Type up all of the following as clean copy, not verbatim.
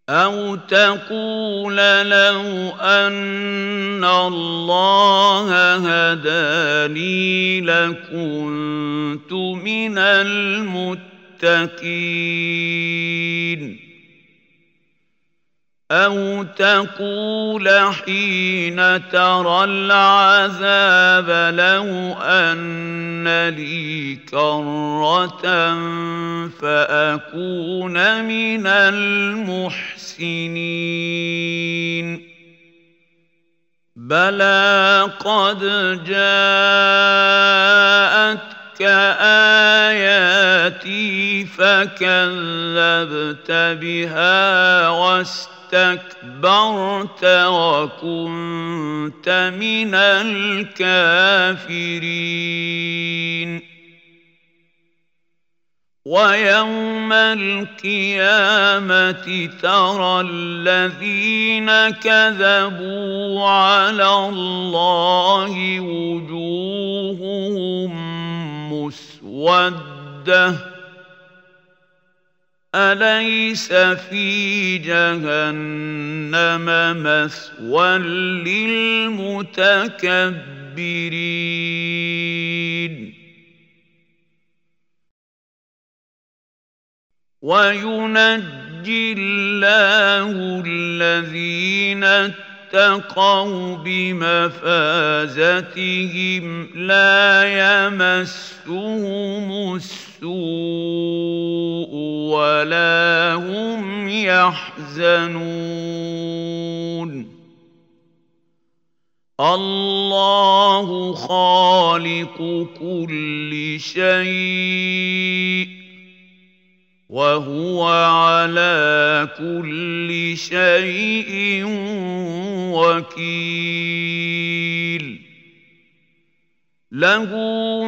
أو تقول لو أن الله هداني لكنت من المتقين أو تقول حين ترى العذاب لو أن لي كرة فأكون من المحسنين بلى قد جاءتك آياتي فكذبت بها واستكبرت وكنت من الكافرين ويوم القيامة ترى الذين كذبوا على الله وجوههم مسودة أليس في جهنم مثوى للمتكبرين وينجي الله الذين اتقوا بمفازتهم لا يمسهم السوء ولا هم يحزنون الله خالق كل شيء وهو على كل شيء وكيل له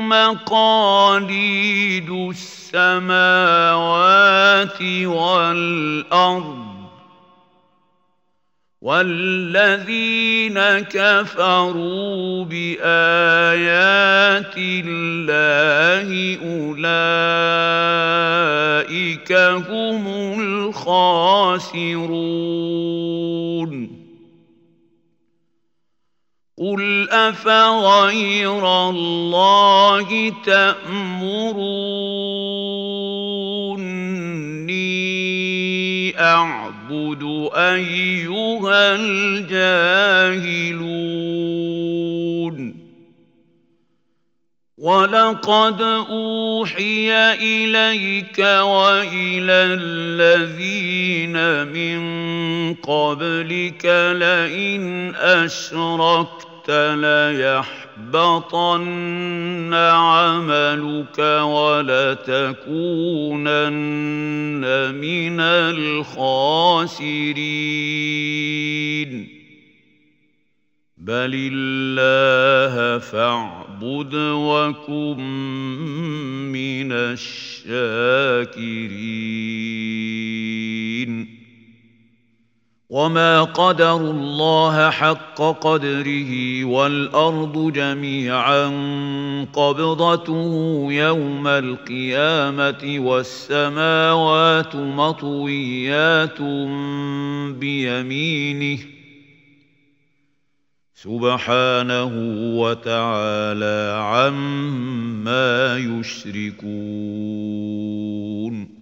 مقاليد السماوات والأرض والذين كفروا بآيات الله أولئك هم الخاسرون قل أفغير الله تأمروني أعبد أيها الجاهلون ولقد أوحي إليك وإلى الذين من قبلك لئن أشركت ليحبطن عملك ولتكونن من الخاسرين بل الله فاعبد وكن من الشاكرين وما قدروا الله حق قدره والأرض جميعا قبضته يوم القيامة والسماوات مطويات بيمينه سبحانه وتعالى عما يشركون